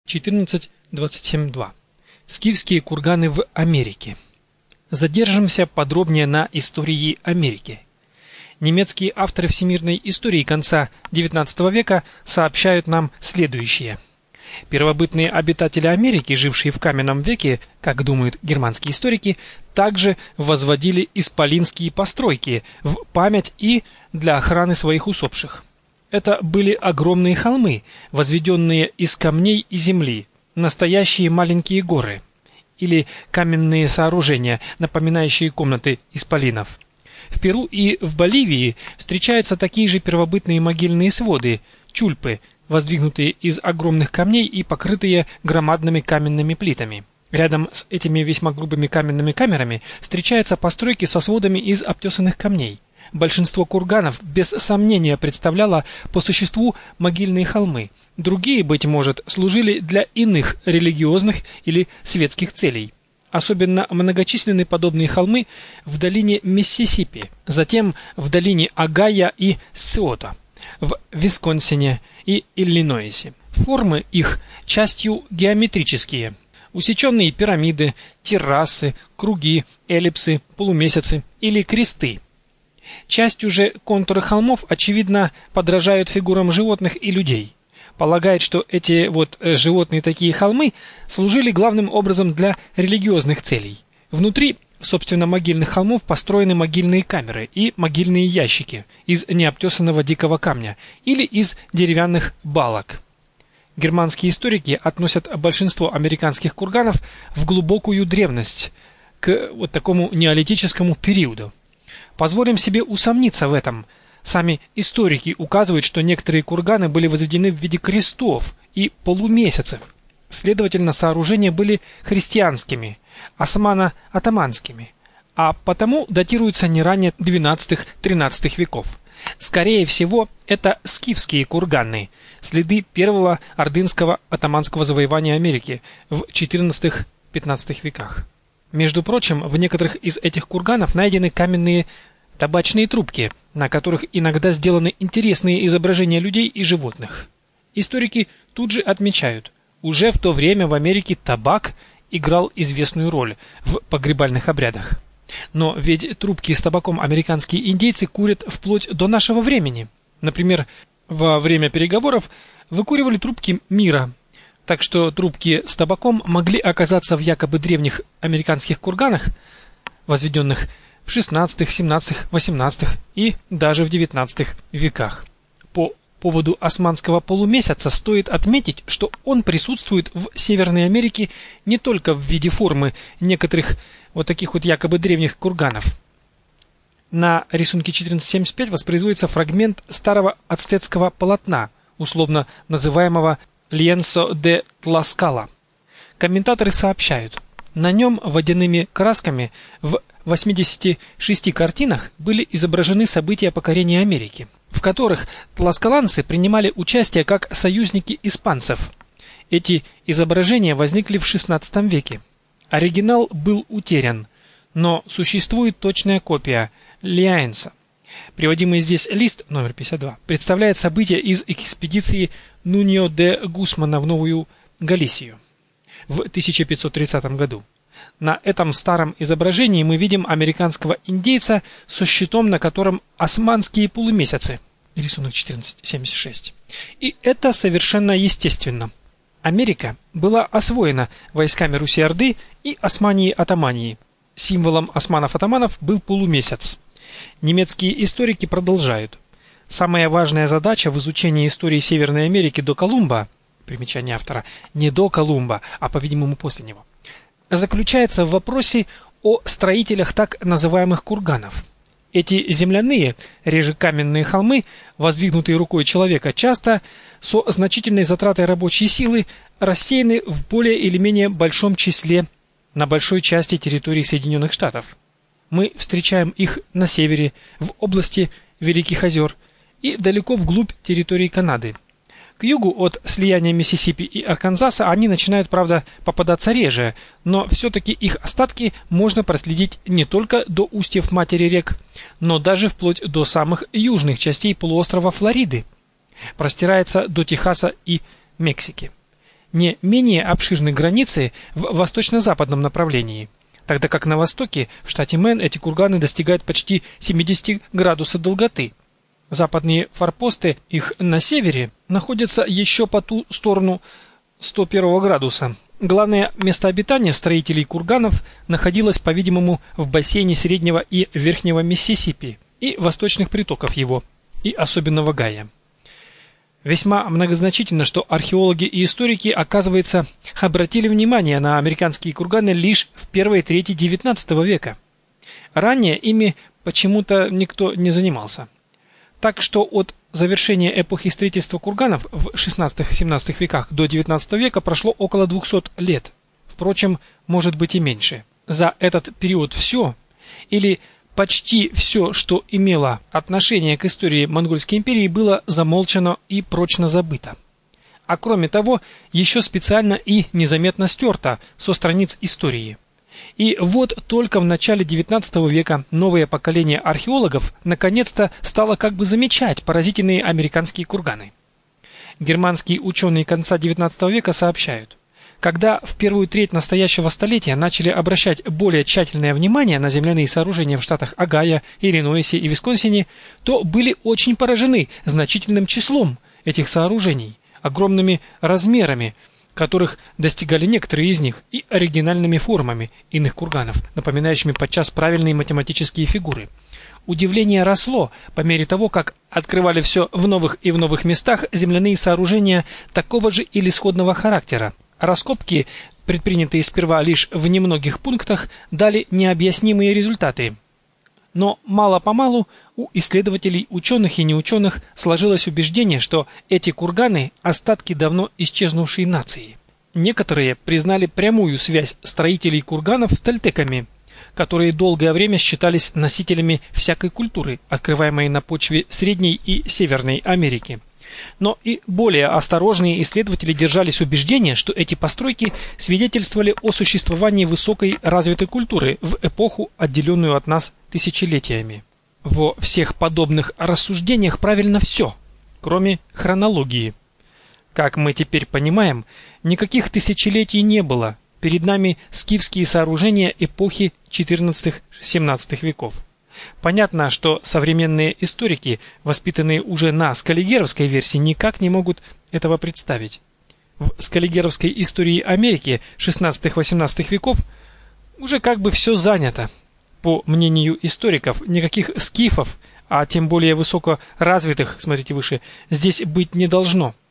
14.27.2. Скифские курганы в Америке. Задержимся подробнее на истории Америки. Немецкие авторы всемирной истории конца XIX века сообщают нам следующее. Первобытные обитатели Америки, жившие в каменном веке, как думают германские историки, также возводили исполинские постройки в память и для охраны своих усопших. Это были огромные холмы, возведенные из камней и земли, настоящие маленькие горы, или каменные сооружения, напоминающие комнаты исполинов. В Перу и в Боливии встречаются такие же первобытные могильные своды, чульпы, воздвигнутые из огромных камней и покрытые громадными каменными плитами. Рядом с этими весьма грубыми каменными камерами встречаются постройки со сводами из обтесанных камней. Большинство курганов без сомнения представляло по существу могильные холмы. Другие, быть может, служили для иных религиозных или светских целей. Особенно многочисленны подобные холмы в долине Миссисипи, затем в долине Огайо и Сциото, в Висконсине и Иллинойсе. Формы их частью геометрические. Усеченные пирамиды, террасы, круги, эллипсы, полумесяцы или кресты. Частью же контуры холмов, очевидно, подражают фигурам животных и людей. Полагает, что эти животные такие холмы служили главным образом для религиозных целей. Внутри, собственно, могильных холмов построены могильные камеры и могильные ящики из необтесанного дикого камня или из деревянных балок. Германские историки относят большинство американских курганов в глубокую древность, к такому неолитическому периоду. Позволим себе усомниться в этом. Сами историки указывают, что некоторые курганы были возведены в виде крестов и полумесяцев. Следовательно, сооружения были христианскими, османо-атаманскими, а потому датируются не ранее XII-XIII веков. Скорее всего, это скифские курганы, следы первого ордынского атаманского завоевания Америки в XIV-XV веках. Между прочим, в некоторых из этих курганов найдены каменные табачные трубки, на которых иногда сделаны интересные изображения людей и животных. Историки тут же отмечают, уже в то время в Америке табак играл известную роль в погребальных обрядах. Но ведь трубки с табаком американские индейцы курят вплоть до нашего времени. Например, во время переговоров выкуривали трубки мира. Так что трубки с табаком могли оказаться в якобы древних американских курганах, возведенных в XVI, XVII, XVIII и даже в XIX веках. По поводу османского полумесяца стоит отметить, что он присутствует в Северной Америке не только в виде формы некоторых таких якобы древних курганов. На рисунке 14.75 воспроизводится фрагмент старого ацтекского полотна, условно называемого Lienzo de Tlaxcala. Комментаторы сообщают, на нем водяными красками в 86 картинах были изображены события покорения Америки, в которых тласкаланцы принимали участие как союзники испанцев. Эти изображения возникли в XVI веке. Оригинал был утерян, но существует точная копия Лиаенса. Приводимый здесь лист, номер 52, представляет события из экспедиции Нуньо де Гусмана в Новую Галисию в 1530 году. На этом старом изображении мы видим американского индейца со щитом, на котором османские полумесяцы. Рисунок 14.76. И это совершенно естественно. Америка была освоена войсками Руси-Орды и Османии-Атамании. Символом османов-атаманов был полумесяц. Немецкие историки продолжают. Самая важная задача в изучении истории Северной Америки до Колумба, примечание автора, не до Колумба, а, по-видимому, после него, заключается в вопросе о строителях так называемых курганов. Эти земляные, реже каменные холмы, воздвигнутые рукой человека, часто со значительной затратой рабочей силы рассеяны в более или менее большом числе на большой части территории Соединенных Штатов. Мы встречаем их на севере, в области Великих озер и далеко вглубь территории Канады. К югу от слияния Миссисипи и Арканзаса они начинают, правда, попадаться реже, но все-таки их остатки можно проследить не только до устьев матери рек, но даже вплоть до самых южных частей полуострова Флориды. Простирается до Техаса и Мексики. не менее обширны границы в восточно-западном направлении, тогда как на востоке, в штате Мэн, эти курганы достигают почти 70 градусов долготы. Западные форпосты их на севере находятся еще по ту сторону 101 градуса. Главное место обитания строителей курганов находилось, по-видимому, в бассейне Среднего и Верхнего Миссисипи и восточных притоков его, и особенно в Огайо. Весьма многозначительно, что археологи и историки, оказывается, обратили внимание на американские курганы лишь в первой трети XIX века. Ранее ими почему-то никто не занимался. Так что от завершения эпохи строительства курганов в XVI-XVII веках до XIX века прошло около 200 лет. Впрочем, может быть и меньше. За этот период все, или почти все, что имело отношение к истории Монгольской империи, было замолчано и прочно забыто. А кроме того, еще специально и незаметно стерто со страниц истории. И вот только в начале XIX века новое поколение археологов наконец-то стало как бы замечать поразительные американские курганы. Германские ученые конца XIX века сообщают: когда в первую треть настоящего столетия начали обращать более тщательное внимание на земляные сооружения в штатах Огайо, Иллинойсе и Висконсине, то были очень поражены значительным числом этих сооружений, огромными размерами, которых достигали некоторые из них, и оригинальными формами иных курганов, напоминающими подчас правильные математические фигуры. Удивление росло по мере того, как открывали все в новых и в новых местах земляные сооружения такого же или сходного характера. Раскопки, предпринятые сперва лишь в немногих пунктах, дали необъяснимые результаты. Но мало-помалу у исследователей, ученых и неученых сложилось убеждение, что эти курганы – остатки давно исчезнувшей нации. Некоторые признали прямую связь строителей курганов с тольтеками, которые долгое время считались носителями всякой культуры, открываемой на почве Средней и Северной Америки. Но и более осторожные исследователи держались убеждения, что эти постройки свидетельствовали о существовании высокой развитой культуры в эпоху, отделенную от нас тысячелетиями. Во всех подобных рассуждениях правильно все, кроме хронологии. Как мы теперь понимаем, никаких тысячелетий не было. Перед нами скифские сооружения эпохи XIV-XVII веков. Понятно, что современные историки, воспитанные уже на скаллигеровской версии, никак не могут этого представить. В скаллигеровской истории Америки XVI-XVIII веков уже как бы все занято. По мнению историков, никаких скифов, а тем более высокоразвитых, смотрите выше, здесь быть не должно.